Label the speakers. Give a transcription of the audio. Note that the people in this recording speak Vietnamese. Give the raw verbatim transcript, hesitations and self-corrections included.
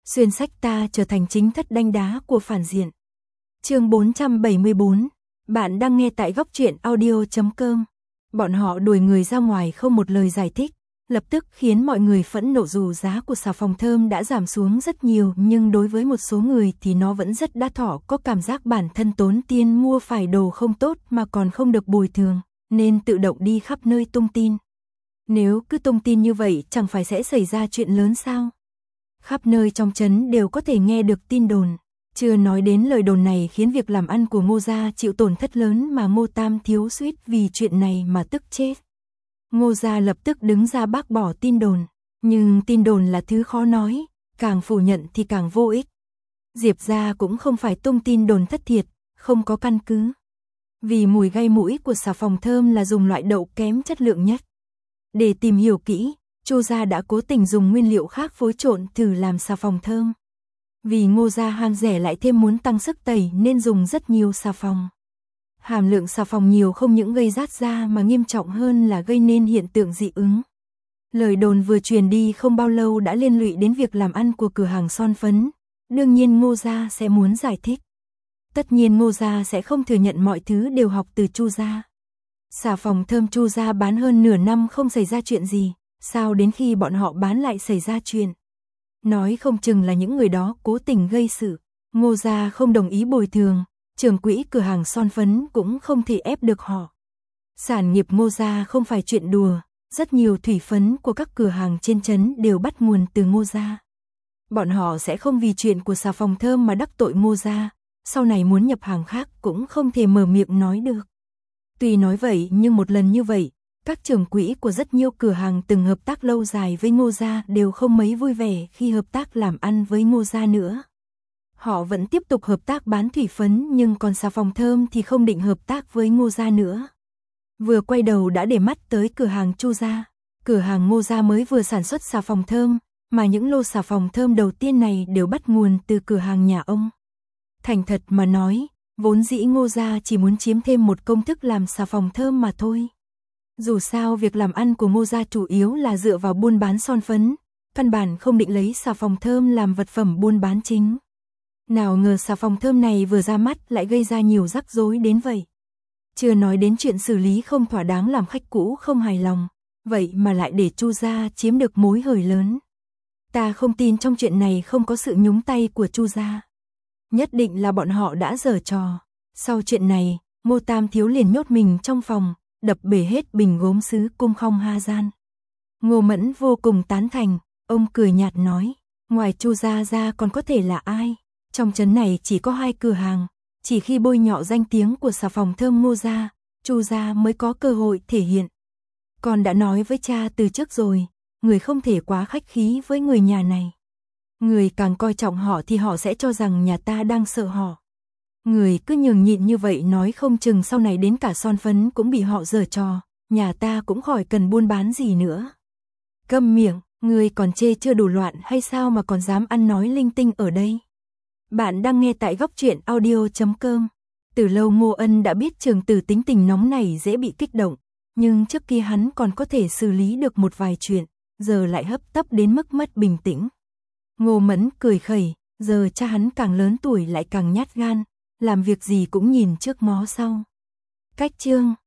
Speaker 1: Xuyên sách ta trở thành chính thất đanh đá của phản diện. Chương bốn trăm bảy mươi bốn. Bạn đang nghe tại góc truyện audio chấm com. Bọn họ đuổi người ra ngoài không một lời giải thích, lập tức khiến mọi người phẫn nộ. Dù giá của xà phòng thơm đã giảm xuống rất nhiều, nhưng đối với một số người thì nó vẫn rất đắt đỏ, có cảm giác bản thân tốn tiền mua phải đồ không tốt mà còn không được bồi thường, nên tự động đi khắp nơi tung tin. Nếu cứ tung tin như vậy chẳng phải sẽ xảy ra chuyện lớn sao? Khắp nơi trong trấn đều có thể nghe được tin đồn. Chưa nói đến lời đồn này khiến việc làm ăn của Ngô gia chịu tổn thất lớn, mà Ngô Tam Thiếu suýt vì chuyện này mà tức chết. Ngô gia lập tức đứng ra bác bỏ tin đồn, nhưng tin đồn là thứ khó nói, càng phủ nhận thì càng vô ích. Diệp gia cũng không phải tung tin đồn thất thiệt, không có căn cứ. Vì mùi gây mũi của xà phòng thơm là dùng loại đậu kém chất lượng nhất. Để tìm hiểu kỹ, Chu gia đã cố tình dùng nguyên liệu khác phối trộn thử làm xà phòng thơm. Vì Ngô gia ham rẻ lại thêm muốn tăng sức tẩy nên dùng rất nhiều xà phòng. Hàm lượng xà phòng nhiều không những gây rát da mà nghiêm trọng hơn là gây nên hiện tượng dị ứng. Lời đồn vừa truyền đi không bao lâu đã liên lụy đến việc làm ăn của cửa hàng son phấn. Đương nhiên Ngô gia sẽ muốn giải thích. Tất nhiên Ngô gia sẽ không thừa nhận mọi thứ đều học từ Chu gia. Xà phòng thơm Chu gia bán hơn nửa năm không xảy ra chuyện gì, sao đến khi bọn họ bán lại xảy ra chuyện? Nói không chừng là những người đó cố tình gây sự. Ngô gia không đồng ý bồi thường, trưởng quỹ cửa hàng son phấn cũng không thể ép được họ. Sản nghiệp Ngô gia không phải chuyện đùa, rất nhiều thủy phấn của các cửa hàng trên trấn đều bắt nguồn từ Ngô gia. Bọn họ sẽ không vì chuyện của xà phòng thơm mà đắc tội Ngô gia, sau này muốn nhập hàng khác cũng không thể mở miệng nói được. Tuy nói vậy nhưng một lần như vậy, các trưởng quỹ của rất nhiều cửa hàng từng hợp tác lâu dài với Ngô gia đều không mấy vui vẻ khi hợp tác làm ăn với Ngô gia nữa. Họ vẫn tiếp tục hợp tác bán thủy phấn, nhưng còn xà phòng thơm thì không định hợp tác với Ngô gia nữa. Vừa quay đầu đã để mắt tới cửa hàng Chu gia. Cửa hàng Ngô gia mới vừa sản xuất xà phòng thơm, mà những lô xà phòng thơm đầu tiên này đều bắt nguồn từ cửa hàng nhà ông. Thành thật mà nói, vốn dĩ Ngô gia chỉ muốn chiếm thêm một công thức làm xà phòng thơm mà thôi. Dù sao việc làm ăn của Ngô gia chủ yếu là dựa vào buôn bán son phấn, căn bản không định lấy xà phòng thơm làm vật phẩm buôn bán chính. Nào ngờ xà phòng thơm này vừa ra mắt lại gây ra nhiều rắc rối đến vậy. Chưa nói đến chuyện xử lý không thỏa đáng làm khách cũ không hài lòng, vậy mà lại để Chu gia chiếm được mối hời lớn. Ta không tin trong chuyện này không có sự nhúng tay của Chu gia. Nhất định là bọn họ đã giở trò. Sau chuyện này, Ngô Tam Thiếu liền nhốt mình trong phòng, đập bể hết bình gốm sứ cung không ha gian. Ngô Mẫn vô cùng tán thành, ông cười nhạt nói, ngoài Chu gia ra còn có thể là ai? Trong trấn này chỉ có hai cửa hàng, chỉ khi bôi nhọ danh tiếng của xà phòng thơm Ngô gia, Chu gia mới có cơ hội thể hiện. Con đã nói với cha từ trước rồi, người không thể quá khách khí với người nhà này. Người càng coi trọng họ thì họ sẽ cho rằng nhà ta đang sợ họ. Người cứ nhường nhịn như vậy nói không chừng sau này đến cả son phấn cũng bị họ giở trò, nhà ta cũng khỏi cần buôn bán gì nữa. Câm miệng, người còn chê chưa đủ loạn hay sao mà còn dám ăn nói linh tinh ở đây? Bạn đang nghe tại góc truyện audio chấm com. Từ lâu Ngô Ân đã biết Trường Tử tính tình nóng này dễ bị kích động, nhưng trước kia hắn còn có thể xử lý được một vài chuyện, giờ lại hấp tấp đến mức mất bình tĩnh. Ngô Mẫn cười khẩy, giờ cha hắn càng lớn tuổi lại càng nhát gan, làm việc gì cũng nhìn trước ngó sau. Cách chương